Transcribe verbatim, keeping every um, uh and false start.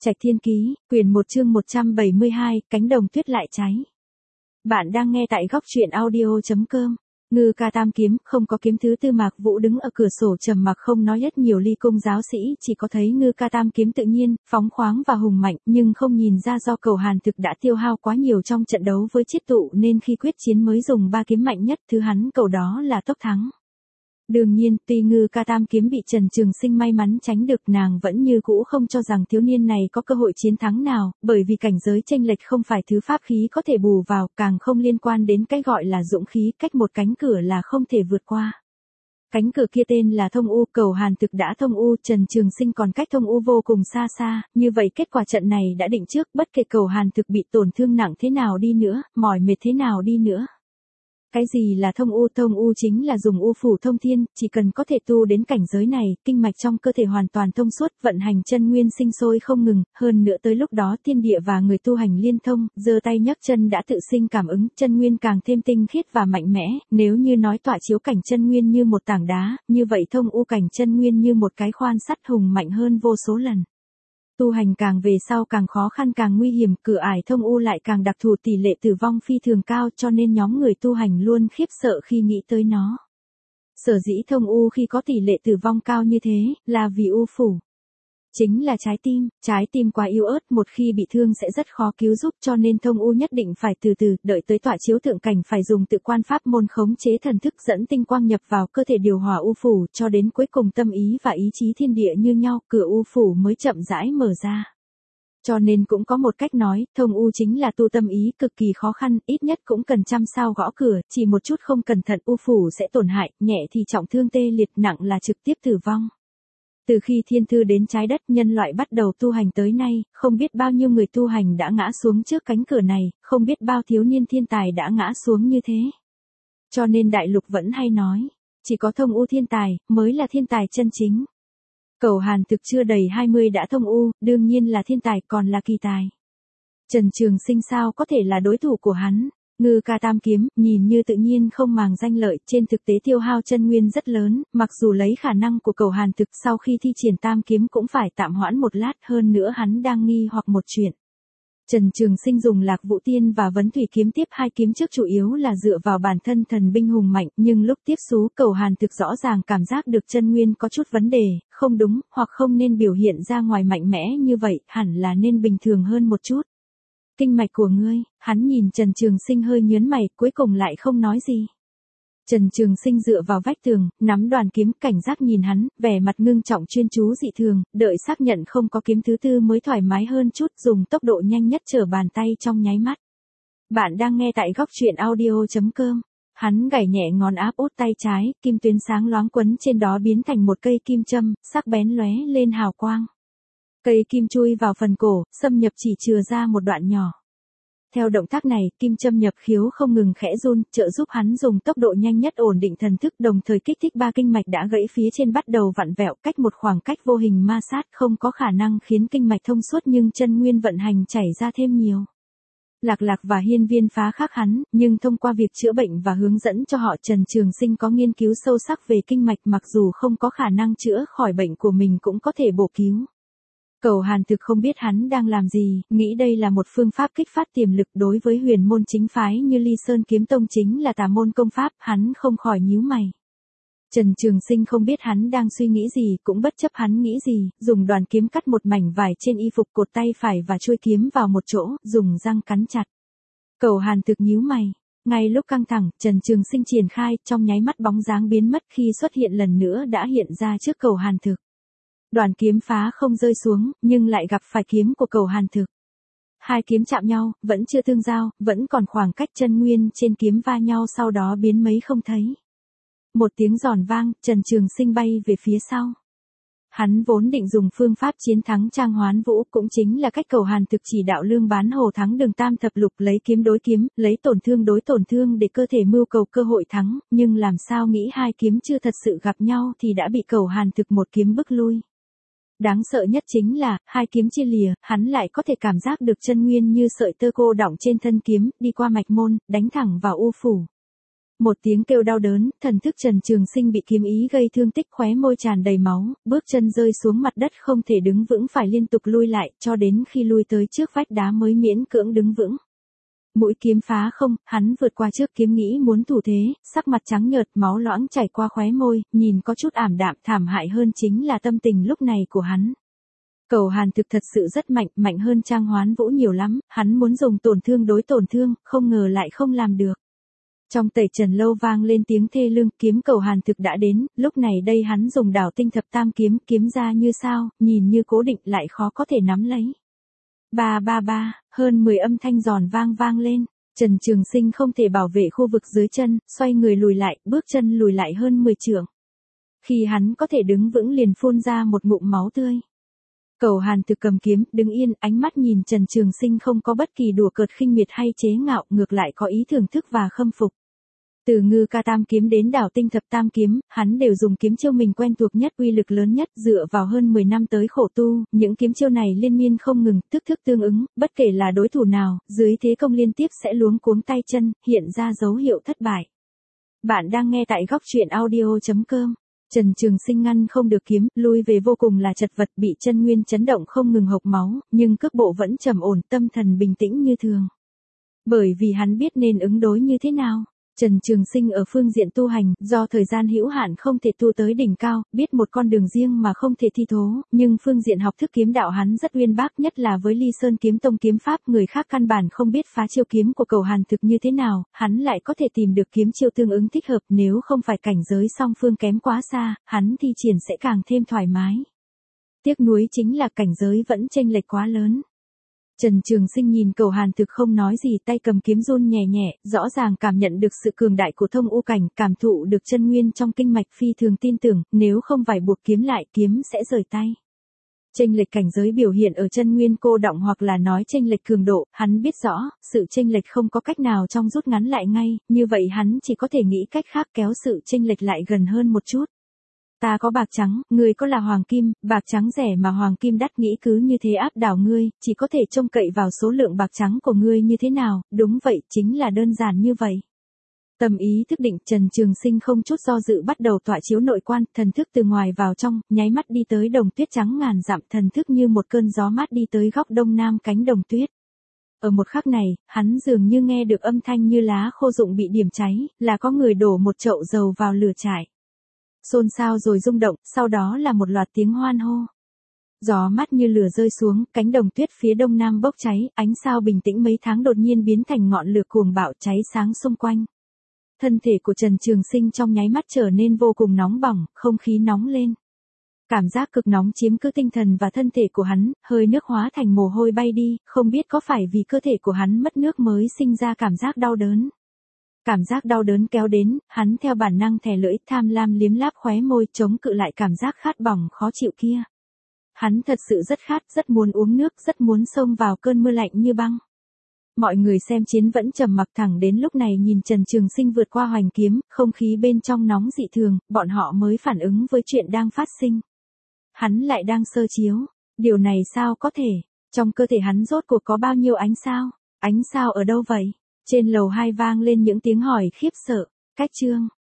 Trạch Thiên Ký, quyển một chương một trăm bảy mươi hai, cánh đồng tuyết lại cháy. Bạn đang nghe tại góc truyện audio chấm com. Ngư ca tam kiếm, không có kiếm thứ tư. Mạc Vũ đứng ở cửa sổ trầm mặc không nói rất nhiều. Ly Cung giáo sĩ chỉ có thấy ngư ca tam kiếm tự nhiên, phóng khoáng và hùng mạnh, nhưng không nhìn ra do Cầu Hàn Thực đã tiêu hao quá nhiều trong trận đấu với Chiết Tụ nên khi quyết chiến mới dùng ba kiếm mạnh nhất, thứ hắn cầu đó là tốc thắng. Đương nhiên, tuy ngư ca tam kiếm bị Trần Trường Sinh may mắn tránh được, nàng vẫn như cũ không cho rằng thiếu niên này có cơ hội chiến thắng nào, bởi vì cảnh giới chênh lệch không phải thứ pháp khí có thể bù vào, càng không liên quan đến cái gọi là dũng khí, cách một cánh cửa là không thể vượt qua. Cánh cửa kia tên là Thông U, Cầu Hàn Thực đã thông U, Trần Trường Sinh còn cách Thông U vô cùng xa xa, như vậy kết quả trận này đã định trước, bất kể Cầu Hàn Thực bị tổn thương nặng thế nào đi nữa, mỏi mệt thế nào đi nữa. Cái gì là thông u? Thông u chính là dùng u phủ thông thiên, chỉ cần có thể tu đến cảnh giới này, kinh mạch trong cơ thể hoàn toàn thông suốt, vận hành chân nguyên sinh sôi không ngừng, hơn nữa tới lúc đó thiên địa và người tu hành liên thông, giơ tay nhấc chân đã tự sinh cảm ứng, chân nguyên càng thêm tinh khiết và mạnh mẽ, nếu như nói tọa chiếu cảnh chân nguyên như một tảng đá, như vậy thông u cảnh chân nguyên như một cái khoan sắt hùng mạnh hơn vô số lần. Tu hành càng về sau càng khó khăn càng nguy hiểm, cửa ải thông u lại càng đặc thù, tỷ lệ tử vong phi thường cao, cho nên nhóm người tu hành luôn khiếp sợ khi nghĩ tới nó. Sở dĩ thông u khi có tỷ lệ tử vong cao như thế, là vì u phủ chính là trái tim, trái tim quá yếu ớt, một khi bị thương sẽ rất khó cứu giúp, cho nên thông u nhất định phải từ từ, đợi tới tọa chiếu thượng cảnh phải dùng tự quan pháp môn khống chế thần thức dẫn tinh quang nhập vào cơ thể điều hòa u phủ, cho đến cuối cùng tâm ý và ý chí thiên địa như nhau, cửa u phủ mới chậm rãi mở ra. Cho nên cũng có một cách nói, thông u chính là tu tâm ý, cực kỳ khó khăn, ít nhất cũng cần trăm sao gõ cửa, chỉ một chút không cẩn thận u phủ sẽ tổn hại, nhẹ thì trọng thương tê liệt, nặng là trực tiếp tử vong. Từ khi thiên thư đến trái đất, nhân loại bắt đầu tu hành tới nay, không biết bao nhiêu người tu hành đã ngã xuống trước cánh cửa này, không biết bao thiếu niên thiên tài đã ngã xuống như thế. Cho nên đại lục vẫn hay nói, chỉ có thông u thiên tài, mới là thiên tài chân chính. Cầu Hàn Thực chưa đầy hai mươi đã thông u, đương nhiên là thiên tài, còn là kỳ tài. Trần Trường Sinh sao có thể là đối thủ của hắn? Ngư ca tam kiếm, nhìn như tự nhiên không màng danh lợi, trên thực tế tiêu hao chân nguyên rất lớn, mặc dù lấy khả năng của Cầu Hàn Thực sau khi thi triển tam kiếm cũng phải tạm hoãn một lát, hơn nữa hắn đang nghi hoặc một chuyện. Trần Trường Sinh dùng Lạc Vũ Tiên và Vấn Thủy kiếm tiếp hai kiếm trước chủ yếu là dựa vào bản thân thần binh hùng mạnh, nhưng lúc tiếp xú Cầu Hàn Thực rõ ràng cảm giác được chân nguyên có chút vấn đề, không đúng, hoặc không nên biểu hiện ra ngoài mạnh mẽ như vậy, hẳn là nên bình thường hơn một chút. Kinh mạch của ngươi, hắn nhìn Trần Trường Sinh hơi nhướng mày, cuối cùng lại không nói gì. Trần Trường Sinh dựa vào vách tường, nắm đoàn kiếm, cảnh giác nhìn hắn, vẻ mặt ngưng trọng chuyên chú dị thường, đợi xác nhận không có kiếm thứ tư mới thoải mái hơn chút, dùng tốc độ nhanh nhất trở bàn tay trong nháy mắt. Bạn đang nghe tại góc truyện audio chấm com. Hắn gảy nhẹ ngón áp út tay trái, kim tuyến sáng loáng quấn trên đó biến thành một cây kim châm, sắc bén lóe lên hào quang. Cây kim chui vào phần cổ, xâm nhập chỉ chừa ra một đoạn nhỏ. Theo động tác này, kim châm nhập khiếu không ngừng khẽ run, trợ giúp hắn dùng tốc độ nhanh nhất ổn định thần thức, đồng thời kích thích ba kinh mạch đã gãy phía trên bắt đầu vặn vẹo, cách một khoảng cách vô hình ma sát, không có khả năng khiến kinh mạch thông suốt nhưng chân nguyên vận hành chảy ra thêm nhiều. Lạc Lạc và Hiên Viên phá khác hắn, nhưng thông qua việc chữa bệnh và hướng dẫn cho họ, Trần Trường Sinh có nghiên cứu sâu sắc về kinh mạch, mặc dù không có khả năng chữa khỏi bệnh của mình cũng có thể bổ cứu. Cầu Hàn Thực không biết hắn đang làm gì, nghĩ đây là một phương pháp kích phát tiềm lực đối với huyền môn chính phái như Ly Sơn Kiếm Tông chính là tà môn công pháp, hắn không khỏi nhíu mày. Trần Trường Sinh không biết hắn đang suy nghĩ gì, cũng bất chấp hắn nghĩ gì, dùng đoàn kiếm cắt một mảnh vải trên y phục, cột tay phải và chuôi kiếm vào một chỗ, dùng răng cắn chặt. Cầu Hàn Thực nhíu mày. Ngay lúc căng thẳng, Trần Trường Sinh triển khai, trong nháy mắt bóng dáng biến mất, khi xuất hiện lần nữa đã hiện ra trước Cầu Hàn Thực. Đoàn kiếm phá không rơi xuống, nhưng lại gặp phải kiếm của Cầu Hàn Thực. Hai kiếm chạm nhau, vẫn chưa tương giao, vẫn còn khoảng cách chân nguyên trên kiếm va nhau, sau đó biến mấy không thấy. Một tiếng giòn vang, Trần Trường Sinh bay về phía sau. Hắn vốn định dùng phương pháp chiến thắng Trang Hoán Vũ, cũng chính là cách Cầu Hàn Thực chỉ đạo Lương Bán Hồ thắng Đường Tam Thập Lục, lấy kiếm đối kiếm, lấy tổn thương đối tổn thương để cơ thể mưu cầu cơ hội thắng, nhưng làm sao nghĩ hai kiếm chưa thật sự gặp nhau thì đã bị Cầu Hàn Thực một kiếm bức lui. Đáng sợ nhất chính là, hai kiếm chia lìa, hắn lại có thể cảm giác được chân nguyên như sợi tơ cô đọng trên thân kiếm, đi qua mạch môn, đánh thẳng vào u phủ. Một tiếng kêu đau đớn, thần thức Trần Trường Sinh bị kiếm ý gây thương tích, khóe môi tràn đầy máu, bước chân rơi xuống mặt đất không thể đứng vững, phải liên tục lui lại, cho đến khi lui tới trước vách đá mới miễn cưỡng đứng vững. Mũi kiếm phá không, hắn vượt qua trước kiếm nghĩ muốn thủ thế, sắc mặt trắng nhợt, máu loãng chảy qua khóe môi, nhìn có chút ảm đạm, thảm hại hơn chính là tâm tình lúc này của hắn. Cầu Hàn thực thật sự rất mạnh, mạnh hơn Trang Hoán Vũ nhiều lắm, hắn muốn dùng tổn thương đối tổn thương, không ngờ lại không làm được. Trong Tẩy Trần Lâu vang lên tiếng thê lương, kiếm Cầu Hàn thực đã đến, lúc này đây hắn dùng Đảo Tinh Thập Tam kiếm, kiếm ra như sao, nhìn như cố định lại khó có thể nắm lấy. Ba ba ba, hơn mười âm thanh giòn vang vang lên, Trần Trường Sinh không thể bảo vệ khu vực dưới chân, xoay người lùi lại, bước chân lùi lại hơn mười trượng. Khi hắn có thể đứng vững liền phun ra một ngụm máu tươi. Cầu Hàn thực cầm kiếm, đứng yên, ánh mắt nhìn Trần Trường Sinh không có bất kỳ đùa cợt khinh miệt hay chế ngạo, ngược lại có ý thưởng thức và khâm phục. Từ Ngư Ca Tam kiếm đến Đảo Tinh Thập Tam kiếm, hắn đều dùng kiếm chiêu mình quen thuộc nhất, uy lực lớn nhất, dựa vào hơn mười năm tới khổ tu, những kiếm chiêu này liên miên không ngừng, thức thức tương ứng, bất kể là đối thủ nào, dưới thế công liên tiếp sẽ luống cuống tay chân, hiện ra dấu hiệu thất bại. Bạn đang nghe tại góc truyện audio chấm com. Trần Trường Sinh ngăn không được kiếm, lui về vô cùng là chật vật, bị chân nguyên chấn động không ngừng hộc máu, nhưng cước bộ vẫn trầm ổn, tâm thần bình tĩnh như thường. Bởi vì hắn biết nên ứng đối như thế nào. Trần Trường Sinh ở phương diện tu hành, do thời gian hữu hạn không thể tu tới đỉnh cao, biết một con đường riêng mà không thể thi thố, nhưng phương diện học thức kiếm đạo hắn rất uyên bác, nhất là với Ly Sơn kiếm tông kiếm pháp, người khác căn bản không biết phá chiêu kiếm của Cầu Hàn thực như thế nào, hắn lại có thể tìm được kiếm chiêu tương ứng thích hợp, nếu không phải cảnh giới song phương kém quá xa, hắn thi triển sẽ càng thêm thoải mái. Tiếc nuối chính là cảnh giới vẫn chênh lệch quá lớn. Trần Trường Sinh nhìn Cầu Hàn thực không nói gì, tay cầm kiếm run nhẹ nhẹ, rõ ràng cảm nhận được sự cường đại của thông u cảnh, cảm thụ được chân nguyên trong kinh mạch, phi thường tin tưởng, nếu không phải buộc kiếm lại, kiếm sẽ rời tay. Chênh lệch cảnh giới biểu hiện ở chân nguyên cô động hoặc là nói chênh lệch cường độ, hắn biết rõ, sự chênh lệch không có cách nào trong rút ngắn lại ngay, như vậy hắn chỉ có thể nghĩ cách khác kéo sự chênh lệch lại gần hơn một chút. Ta có bạc trắng, ngươi có là hoàng kim, bạc trắng rẻ mà hoàng kim đắt, nghĩ cứ như thế áp đảo ngươi, chỉ có thể trông cậy vào số lượng bạc trắng của ngươi như thế nào, đúng vậy, chính là đơn giản như vậy. Tâm ý thức định, Trần Trường Sinh không chút do dự bắt đầu tọa chiếu nội quan, thần thức từ ngoài vào trong, nháy mắt đi tới đồng tuyết trắng ngàn dặm, thần thức như một cơn gió mát đi tới góc đông nam cánh đồng tuyết. Ở một khắc này, hắn dường như nghe được âm thanh như lá khô rụng bị điểm cháy, là có người đổ một chậu dầu vào lửa trại. Xôn xao rồi rung động, sau đó là một loạt tiếng hoan hô. Gió mát như lửa rơi xuống, cánh đồng tuyết phía đông nam bốc cháy, ánh sao bình tĩnh mấy tháng đột nhiên biến thành ngọn lửa cuồng bạo cháy sáng xung quanh. Thân thể của Trần Trường Sinh trong nháy mắt trở nên vô cùng nóng bỏng, không khí nóng lên. Cảm giác cực nóng chiếm cứ tinh thần và thân thể của hắn, hơi nước hóa thành mồ hôi bay đi, không biết có phải vì cơ thể của hắn mất nước mới sinh ra cảm giác đau đớn. Cảm giác đau đớn kéo đến, hắn theo bản năng thè lưỡi, tham lam liếm láp khóe môi, chống cự lại cảm giác khát bỏng khó chịu kia. Hắn thật sự rất khát, rất muốn uống nước, rất muốn xông vào cơn mưa lạnh như băng. Mọi người xem chiến vẫn trầm mặc, thẳng đến lúc này nhìn Trần Trường Sinh vượt qua hoành kiếm, không khí bên trong nóng dị thường, bọn họ mới phản ứng với chuyện đang phát sinh. Hắn lại đang sơ chiếu, điều này sao có thể, trong cơ thể hắn rốt cuộc có bao nhiêu ánh sao, ánh sao ở đâu vậy? Trên lầu hai vang lên những tiếng hỏi khiếp sợ, cách chương.